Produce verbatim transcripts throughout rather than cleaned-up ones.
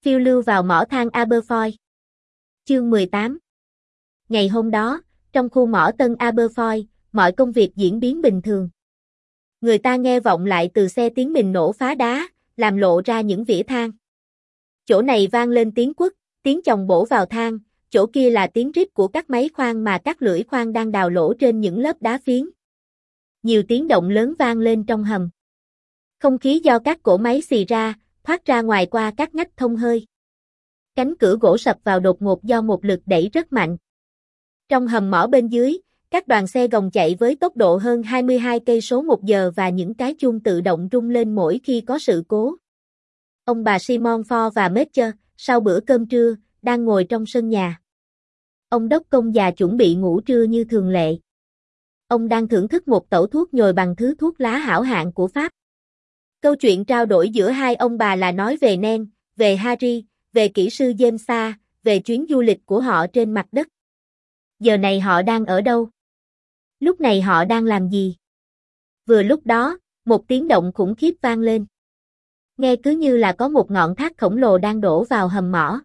Phiêu lưu vào mỏ than Aberfoyle. Chương mười tám. Ngày hôm đó, trong khu mỏ Tân Aberfoyle, mọi công việc diễn biến bình thường. Người ta nghe vọng lại từ xe tiếng mìn nổ phá đá, làm lộ ra những vỉa than. Chỗ này vang lên tiếng quất, tiếng chồng bổ vào than, chỗ kia là tiếng rít của các máy khoan mà các lưỡi khoan đang đào lỗ trên những lớp đá phiến. Nhiều tiếng động lớn vang lên trong hầm. Không khí do các cỗ máy xì ra, thoát ra ngoài qua các ngách thông hơi. Cánh cửa gỗ sập vào đột ngột do một lực đẩy rất mạnh. Trong hầm mỏ bên dưới, các đoàn xe gồng chạy với tốc độ hơn hai mươi hai cây số một giờ và những cái chuông tự động rung lên mỗi khi có sự cố. Ông bà Simon Ford và Metcher, sau bữa cơm trưa, đang ngồi trong sân nhà. Ông đốc công già chuẩn bị ngủ trưa như thường lệ. Ông đang thưởng thức một tẩu thuốc nhồi bằng thứ thuốc lá hảo hạng của Pháp. Câu chuyện trao đổi giữa hai ông bà là nói về Nen, về Harry, về kỹ sư James, về chuyến du lịch của họ trên mặt đất. Giờ này họ đang ở đâu? Lúc này họ đang làm gì? Vừa lúc đó, một tiếng động khủng khiếp vang lên. Nghe cứ như là có một ngọn thác khổng lồ đang đổ vào hầm mỏ.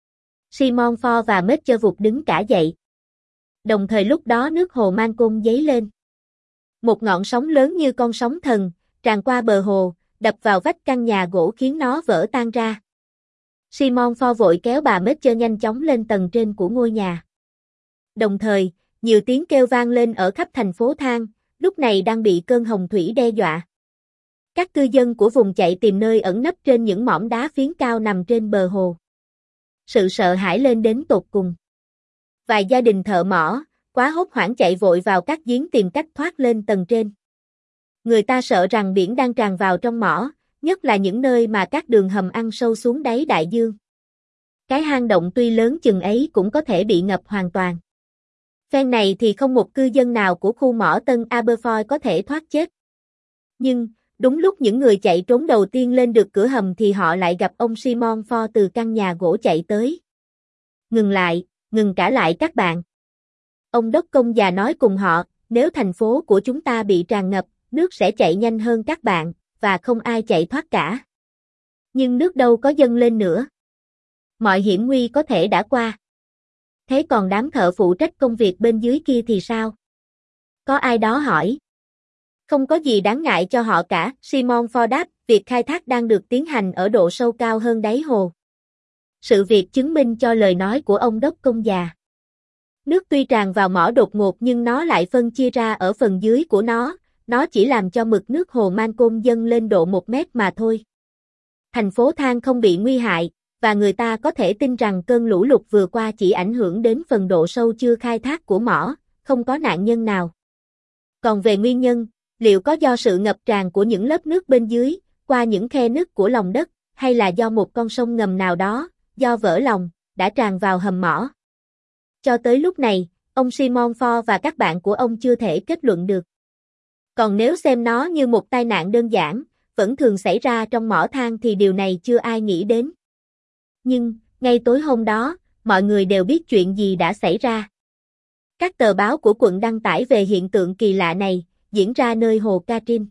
Simon Ford và Metcher vụt đứng cả dậy. Đồng thời lúc đó nước hồ Mancomb dấy lên. Một ngọn sóng lớn như con sóng thần, tràn qua bờ hồ, đập vào vách căn nhà gỗ khiến nó vỡ tan ra. Simon Ford vội kéo bà Metcher nhanh chóng lên tầng trên của ngôi nhà. Đồng thời, nhiều tiếng kêu vang lên ở khắp thành phố than, lúc này đang bị cơn hồng thủy đe dọa. Các cư dân của vùng chạy tìm nơi ẩn nấp trên những mỏm đá phiến cao nằm trên bờ hồ. Sự sợ hãi lên đến tột cùng. Vài gia đình thợ mỏ, quá hốt hoảng chạy vội vào các giếng tìm cách thoát lên tầng trên. Người ta sợ rằng biển đang tràn vào trong mỏ, nhất là những nơi mà các đường hầm ăn sâu xuống đáy đại dương. Cái hang động tuy lớn chừng ấy cũng có thể bị ngập hoàn toàn. Phen này thì không một cư dân nào của khu mỏ Tân Aberfoyle có thể thoát chết. Nhưng, đúng lúc những người chạy trốn đầu tiên lên được cửa hầm thì họ lại gặp ông Simon Ford từ căn nhà gỗ chạy tới. Ngừng lại, ngừng cả lại các bạn. Ông đốc công già nói cùng họ, nếu thành phố của chúng ta bị tràn ngập, nước sẽ chạy nhanh hơn các bạn, và không ai chạy thoát cả. Nhưng nước đâu có dâng lên nữa. Mọi hiểm nguy có thể đã qua. Thế còn đám thợ phụ trách công việc bên dưới kia thì sao? Có ai đó hỏi. Không có gì đáng ngại cho họ cả, Simon Ford đáp, việc khai thác đang được tiến hành ở độ sâu cao hơn đáy hồ. Sự việc chứng minh cho lời nói của ông đốc công già. Nước tuy tràn vào mỏ đột ngột nhưng nó lại phân chia ra ở phần dưới của nó, nó chỉ làm cho mực nước hồ Mancomb dâng lên độ một mét mà thôi. Thành phố than không bị nguy hại, và người ta có thể tin rằng cơn lũ lụt vừa qua chỉ ảnh hưởng đến phần độ sâu chưa khai thác của mỏ, không có nạn nhân nào. Còn về nguyên nhân, liệu có do sự ngập tràn của những lớp nước bên dưới, qua những khe nứt của lòng đất, hay là do một con sông ngầm nào đó, do vỡ lòng, đã tràn vào hầm mỏ? Cho tới lúc này, ông Simon Ford và các bạn của ông chưa thể kết luận được. Còn nếu xem nó như một tai nạn đơn giản, vẫn thường xảy ra trong mỏ than thì điều này chưa ai nghĩ đến. Nhưng, ngay tối hôm đó, mọi người đều biết chuyện gì đã xảy ra. Các tờ báo của quận đăng tải về hiện tượng kỳ lạ này, diễn ra nơi hồ Katrin.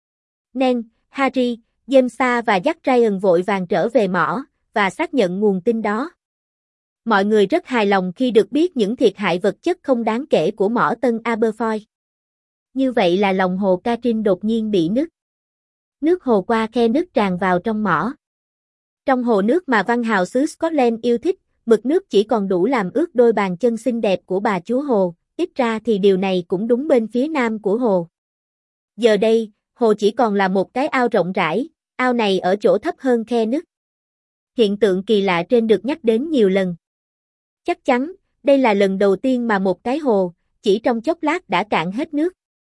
Nen, Harry, James và Jack Ryan vội vàng trở về mỏ, và xác nhận nguồn tin đó. Mọi người rất hài lòng khi được biết những thiệt hại vật chất không đáng kể của mỏ Tân Aberfoyle. Như vậy là lòng hồ Katrin đột nhiên bị nứt. Nước hồ qua khe nứt tràn vào trong mỏ. Trong hồ nước mà văn hào xứ Scotland yêu thích, mực nước chỉ còn đủ làm ướt đôi bàn chân xinh đẹp của bà chúa hồ, ít ra thì điều này cũng đúng bên phía nam của hồ. Giờ đây, hồ chỉ còn là một cái ao rộng rãi, ao này ở chỗ thấp hơn khe nứt. Hiện tượng kỳ lạ trên được nhắc đến nhiều lần. Chắc chắn, đây là lần đầu tiên mà một cái hồ, chỉ trong chốc lát đã cạn hết nước.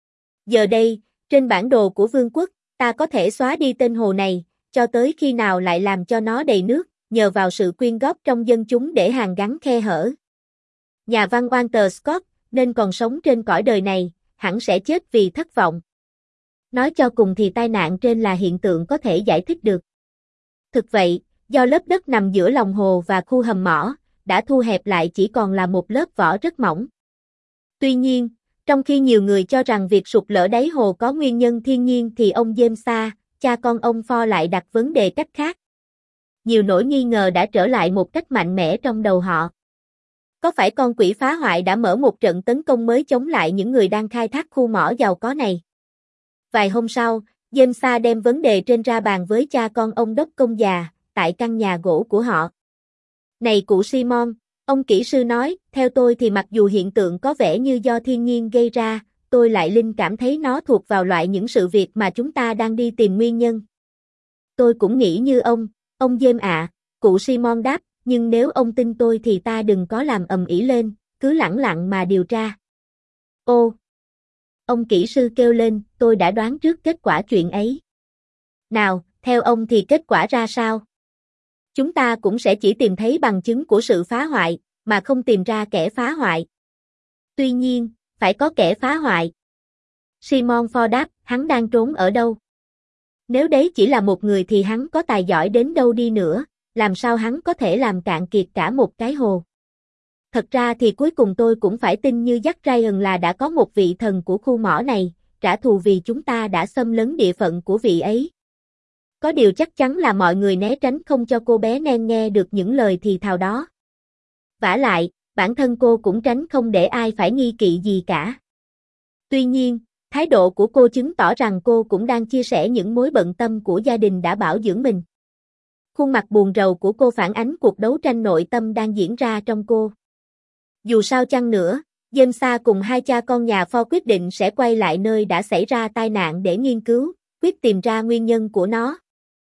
Giờ đây, trên bản đồ của vương quốc, ta có thể xóa đi tên hồ này, cho tới khi nào lại làm cho nó đầy nước, nhờ vào sự quyên góp trong dân chúng để hàn gắn khe hở. Nhà văn Walter Scott, nên còn sống trên cõi đời này, hẳn sẽ chết vì thất vọng. Nói cho cùng thì tai nạn trên là hiện tượng có thể giải thích được. Thực vậy, do lớp đất nằm giữa lòng hồ và khu hầm mỏ, đã thu hẹp lại chỉ còn là một lớp vỏ rất mỏng. Tuy nhiên, trong khi nhiều người cho rằng việc sụt lở đáy hồ có nguyên nhân thiên nhiên thì ông James, cha con ông Ford lại đặt vấn đề cách khác. nhiều nỗi nghi ngờ đã trở lại một cách mạnh mẽ trong đầu họ. Có phải con quỷ phá hoại đã mở một trận tấn công mới chống lại những người đang khai thác khu mỏ giàu có này? Vài hôm sau, James đem vấn đề trên ra bàn với cha con ông đốc công già, tại căn nhà gỗ của họ. Này cụ Simon, ông kỹ sư nói, theo tôi thì mặc dù hiện tượng có vẻ như do thiên nhiên gây ra, tôi lại linh cảm thấy nó thuộc vào loại những sự việc mà chúng ta đang đi tìm nguyên nhân. Tôi cũng nghĩ như ông, ông James ạ, cụ Simon đáp, nhưng nếu ông tin tôi thì ta đừng có làm ầm ĩ lên, cứ lẳng lặng mà điều tra. Ô! Ông kỹ sư kêu lên, tôi đã đoán trước kết quả chuyện ấy. Nào, theo ông thì kết quả ra sao? Chúng ta cũng sẽ chỉ tìm thấy bằng chứng của sự phá hoại, mà không tìm ra kẻ phá hoại. Tuy nhiên, phải có kẻ phá hoại. Simon Ford đáp, hắn đang trốn ở đâu? Nếu đấy chỉ là một người thì hắn có tài giỏi đến đâu đi nữa, làm sao hắn có thể làm cạn kiệt cả một cái hồ? Thật ra thì cuối cùng tôi cũng phải tin như Jack Ryan là đã có một vị thần của khu mỏ này, trả thù vì chúng ta đã xâm lấn địa phận của vị ấy. Có điều chắc chắn là mọi người né tránh không cho cô bé Nen nghe được những lời thì thào đó. Vả lại, bản thân cô cũng tránh không để ai phải nghi kỵ gì cả. Tuy nhiên, thái độ của cô chứng tỏ rằng cô cũng đang chia sẻ những mối bận tâm của gia đình đã bảo dưỡng mình. Khuôn mặt buồn rầu của cô phản ánh cuộc đấu tranh nội tâm đang diễn ra trong cô. Dù sao chăng nữa, James cùng hai cha con nhà Ford quyết định sẽ quay lại nơi đã xảy ra tai nạn để nghiên cứu, quyết tìm ra nguyên nhân của nó.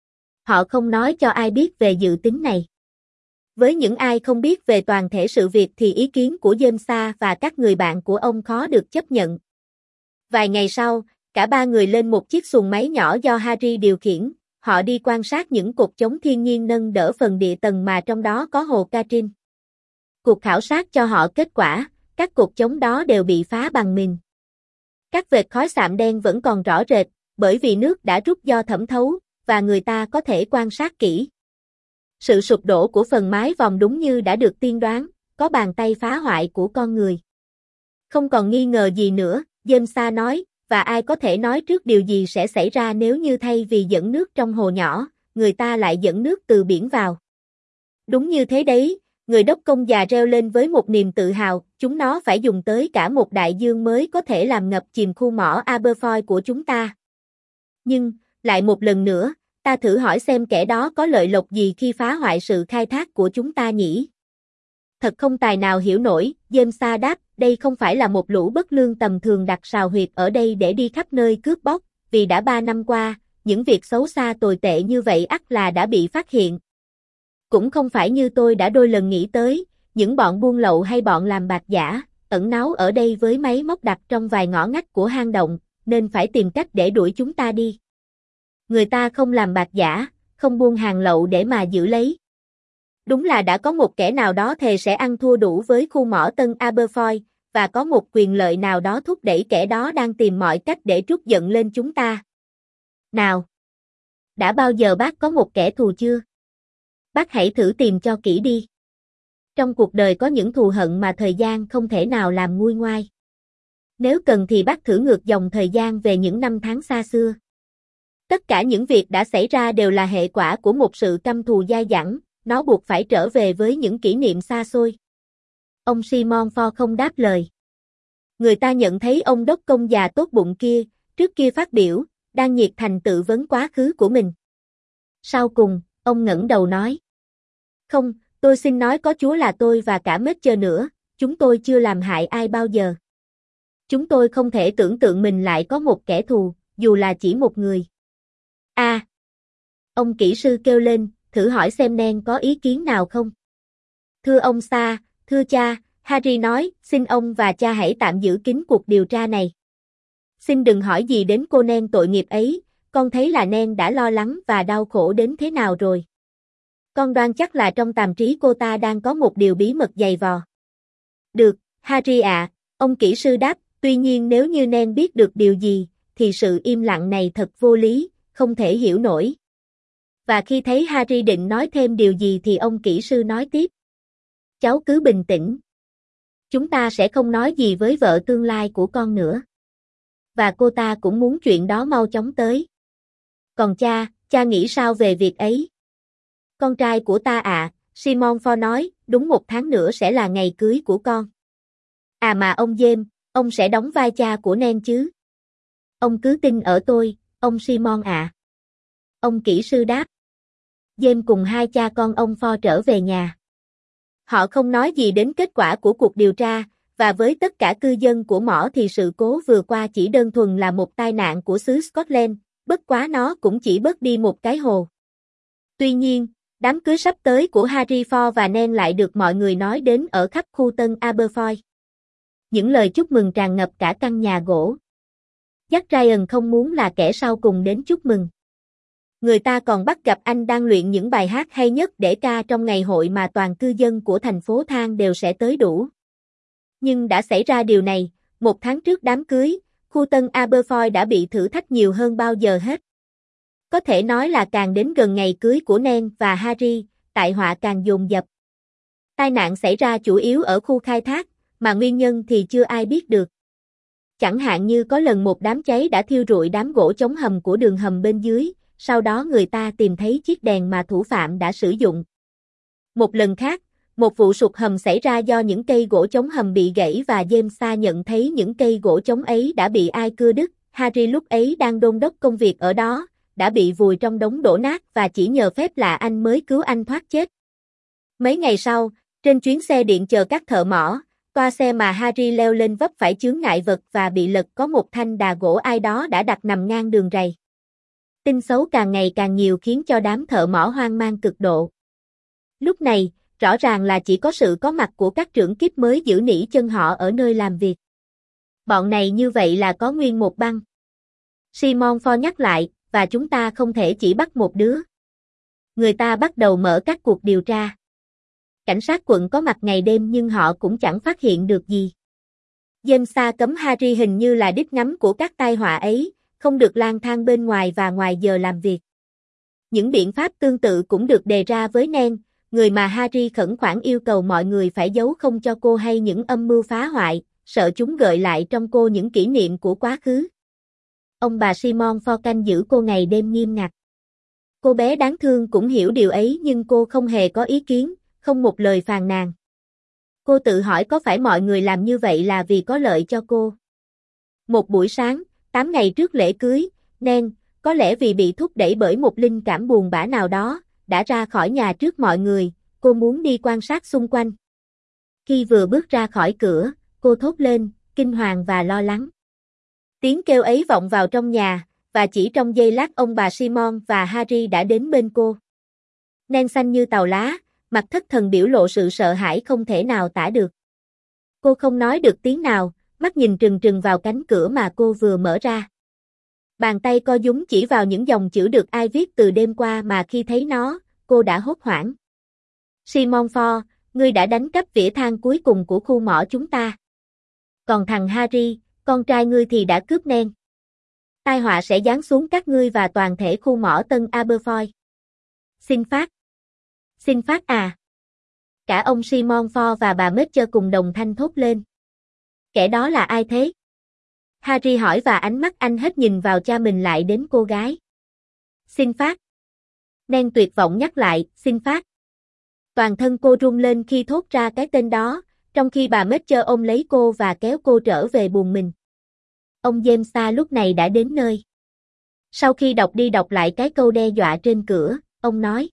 Họ không nói cho ai biết về dự tính này. Với những ai không biết về toàn thể sự việc thì ý kiến của James và các người bạn của ông khó được chấp nhận. Vài ngày sau, cả ba người lên một chiếc xuồng máy nhỏ do Harry điều khiển, họ đi quan sát những cột chống thiên nhiên nâng đỡ phần địa tầng mà trong đó có hồ Katrin. Cuộc khảo sát cho họ kết quả, các cột chống đó đều bị phá bằng mìn. Các vệt khói xạm đen vẫn còn rõ rệt, bởi vì nước đã rút do thẩm thấu, và người ta có thể quan sát kỹ. Sự sụp đổ của phần mái vòm đúng như đã được tiên đoán, có bàn tay phá hoại của con người. Không còn nghi ngờ gì nữa, James nói, và ai có thể nói trước điều gì sẽ xảy ra nếu như thay vì dẫn nước trong hồ nhỏ, người ta lại dẫn nước từ biển vào. Đúng như thế đấy, người đốc công già reo lên với một niềm tự hào, chúng nó phải dùng tới cả một đại dương mới có thể làm ngập chìm khu mỏ Aberfoyle của chúng ta. Nhưng, lại một lần nữa, ta thử hỏi xem kẻ đó có lợi lộc gì khi phá hoại sự khai thác của chúng ta nhỉ? Thật không tài nào hiểu nổi, James đáp, đây không phải là một lũ bất lương tầm thường đặt sào huyệt ở đây để đi khắp nơi cướp bóc, vì đã ba năm qua, những việc xấu xa tồi tệ như vậy ắt là đã bị phát hiện. Cũng không phải như tôi đã đôi lần nghĩ tới, những bọn buôn lậu hay bọn làm bạc giả, ẩn náu ở đây với máy móc đặt trong vài ngõ ngách của hang động, nên phải tìm cách để đuổi chúng ta đi. Người ta không làm bạc giả, không buôn hàng lậu để mà giữ lấy. Đúng là đã có một kẻ nào đó thề sẽ ăn thua đủ với khu mỏ Tân Aberfoyle, và có một quyền lợi nào đó thúc đẩy kẻ đó đang tìm mọi cách để trút giận lên chúng ta. Nào! Đã bao giờ bác có một kẻ thù chưa? Bác hãy thử tìm cho kỹ đi. Trong cuộc đời có những thù hận mà thời gian không thể nào làm nguôi ngoai. Nếu cần thì bác thử ngược dòng thời gian về những năm tháng xa xưa. Tất cả những việc đã xảy ra đều là hệ quả của một sự căm thù dai dẳng, nó buộc phải trở về với những kỷ niệm xa xôi. Ông Simon Ford không đáp lời. Người ta nhận thấy ông đốc công già tốt bụng kia, trước kia phát biểu, đang nhiệt thành tự vấn quá khứ của mình. Sau cùng, ông ngẩng đầu nói. Không, tôi xin nói có Chúa là tôi và cả Mết-chơ nữa, chúng tôi chưa làm hại ai bao giờ. Chúng tôi không thể tưởng tượng mình lại có một kẻ thù, dù là chỉ một người. A. À, ông kỹ sư kêu lên, thử hỏi xem Nen có ý kiến nào không? Thưa ông Sa, thưa cha, Harry nói, xin ông và cha hãy tạm giữ kín cuộc điều tra này. Xin đừng hỏi gì đến cô Nen tội nghiệp ấy, con thấy là Nen đã lo lắng và đau khổ đến thế nào rồi. Con đoan chắc là trong tàm trí cô ta đang có một điều bí mật dày vò. Được, Harry ạ, ông kỹ sư đáp, tuy nhiên nếu như Nen biết được điều gì, thì sự im lặng này thật vô lý, không thể hiểu nổi. Và khi thấy Harry định nói thêm điều gì thì ông kỹ sư nói tiếp. Cháu cứ bình tĩnh. Chúng ta sẽ không nói gì với vợ tương lai của con nữa. Và cô ta cũng muốn chuyện đó mau chóng tới. Còn cha, cha nghĩ sao về việc ấy? Con trai của ta ạ, Simon Ford nói, đúng một tháng nữa sẽ là ngày cưới của con. À mà ông James, ông sẽ đóng vai cha của Nen chứ? Ông cứ tin ở tôi, ông Simon ạ. Ông kỹ sư đáp. James cùng hai cha con ông Ford trở về nhà. Họ không nói gì đến kết quả của cuộc điều tra, và với tất cả cư dân của mỏ thì sự cố vừa qua chỉ đơn thuần là một tai nạn của xứ Scotland, bất quá nó cũng chỉ bớt đi một cái hồ. Tuy nhiên, đám cưới sắp tới của Harry Ford và Nen lại được mọi người nói đến ở khắp khu Tân Aberfoyle. Những lời chúc mừng tràn ngập cả căn nhà gỗ. Jack Ryan không muốn là kẻ sau cùng đến chúc mừng. Người ta còn bắt gặp anh đang luyện những bài hát hay nhất để ca trong ngày hội mà toàn cư dân của thành phố Thang đều sẽ tới đủ. Nhưng đã xảy ra điều này, một tháng trước đám cưới, khu Tân Aberfoyle đã bị thử thách nhiều hơn bao giờ hết. Có thể nói là càng đến gần ngày cưới của Nen và Harry, tai họa càng dồn dập. Tai nạn xảy ra chủ yếu ở khu khai thác, mà nguyên nhân thì chưa ai biết được. Chẳng hạn như có lần một đám cháy đã thiêu rụi đám gỗ chống hầm của đường hầm bên dưới, sau đó người ta tìm thấy chiếc đèn mà thủ phạm đã sử dụng. Một lần khác, một vụ sụt hầm xảy ra do những cây gỗ chống hầm bị gãy và James nhận thấy những cây gỗ chống ấy đã bị ai cưa đứt. Harry lúc ấy đang đôn đốc công việc ở đó, đã bị vùi trong đống đổ nát và chỉ nhờ phép lạ anh mới cứu anh thoát chết. Mấy ngày sau, trên chuyến xe điện chờ các thợ mỏ, toa xe mà Harry leo lên vấp phải chướng ngại vật và bị lật, có một thanh đà gỗ ai đó đã đặt nằm ngang đường ray. Tin xấu càng ngày càng nhiều khiến cho đám thợ mỏ hoang mang cực độ. Lúc này, rõ ràng là chỉ có sự có mặt của các trưởng kíp mới giữ nỉ chân họ ở nơi làm việc. Bọn này như vậy là có nguyên một băng. Simon Ford nhắc lại, và chúng ta không thể chỉ bắt một đứa. Người ta bắt đầu mở các cuộc điều tra. Cảnh sát quận có mặt ngày đêm nhưng họ cũng chẳng phát hiện được gì. James cấm Harry hình như là đích ngắm của các tai họa ấy, không được lang thang bên ngoài và ngoài giờ làm việc. Những biện pháp tương tự cũng được đề ra với Nen, người mà Harry khẩn khoản yêu cầu mọi người phải giấu không cho cô hay những âm mưu phá hoại, sợ chúng gợi lại trong cô những kỷ niệm của quá khứ. Ông bà Simon Ford canh giữ cô ngày đêm nghiêm ngặt. Cô bé đáng thương cũng hiểu điều ấy nhưng cô không hề có ý kiến, không một lời phàn nàn. Cô tự hỏi có phải mọi người làm như vậy là vì có lợi cho cô. Một buổi sáng, tám ngày trước lễ cưới, Nen, có lẽ vì bị thúc đẩy bởi một linh cảm buồn bã nào đó, đã ra khỏi nhà trước mọi người, cô muốn đi quan sát xung quanh. Khi vừa bước ra khỏi cửa, cô thốt lên, kinh hoàng và lo lắng. Tiếng kêu ấy vọng vào trong nhà, và chỉ trong giây lát ông bà Simon và Harry đã đến bên cô. Nen xanh như tàu lá, mặt thất thần biểu lộ sự sợ hãi không thể nào tả được. Cô không nói được tiếng nào, mắt nhìn trừng trừng vào cánh cửa mà cô vừa mở ra. Bàn tay co dúng chỉ vào những dòng chữ được ai viết từ đêm qua mà khi thấy nó, cô đã hốt hoảng. Simon Ford, ngươi đã đánh cắp vỉa than cuối cùng của khu mỏ chúng ta. Còn thằng Harry, con trai ngươi thì đã cướp Nen. Tai họa sẽ giáng xuống các ngươi và toàn thể khu mỏ Tân Aberfoyle. Xin phát. Xin phát à. Cả ông Simon Ford và bà Mitchell cùng đồng thanh thốt lên. Kẻ đó là ai thế? Harry hỏi và ánh mắt anh hết nhìn vào cha mình lại đến cô gái. Xin phát. Nen tuyệt vọng nhắc lại, xin phát. Toàn thân cô run lên khi thốt ra cái tên đó, trong khi bà Mitchell ôm lấy cô và kéo cô trở về buồng mình. Ông James lúc này đã đến nơi. Sau khi đọc đi đọc lại cái câu đe dọa trên cửa, ông nói.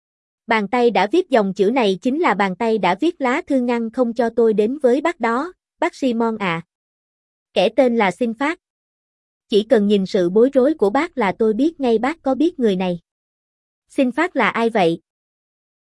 Bàn tay đã viết dòng chữ này chính là bàn tay đã viết lá thư ngăn không cho tôi đến với bác đó, bác Simon à. Kẻ tên là Xin Phát. Chỉ cần nhìn sự bối rối của bác là tôi biết ngay bác có biết người này. Xin Phát là ai vậy?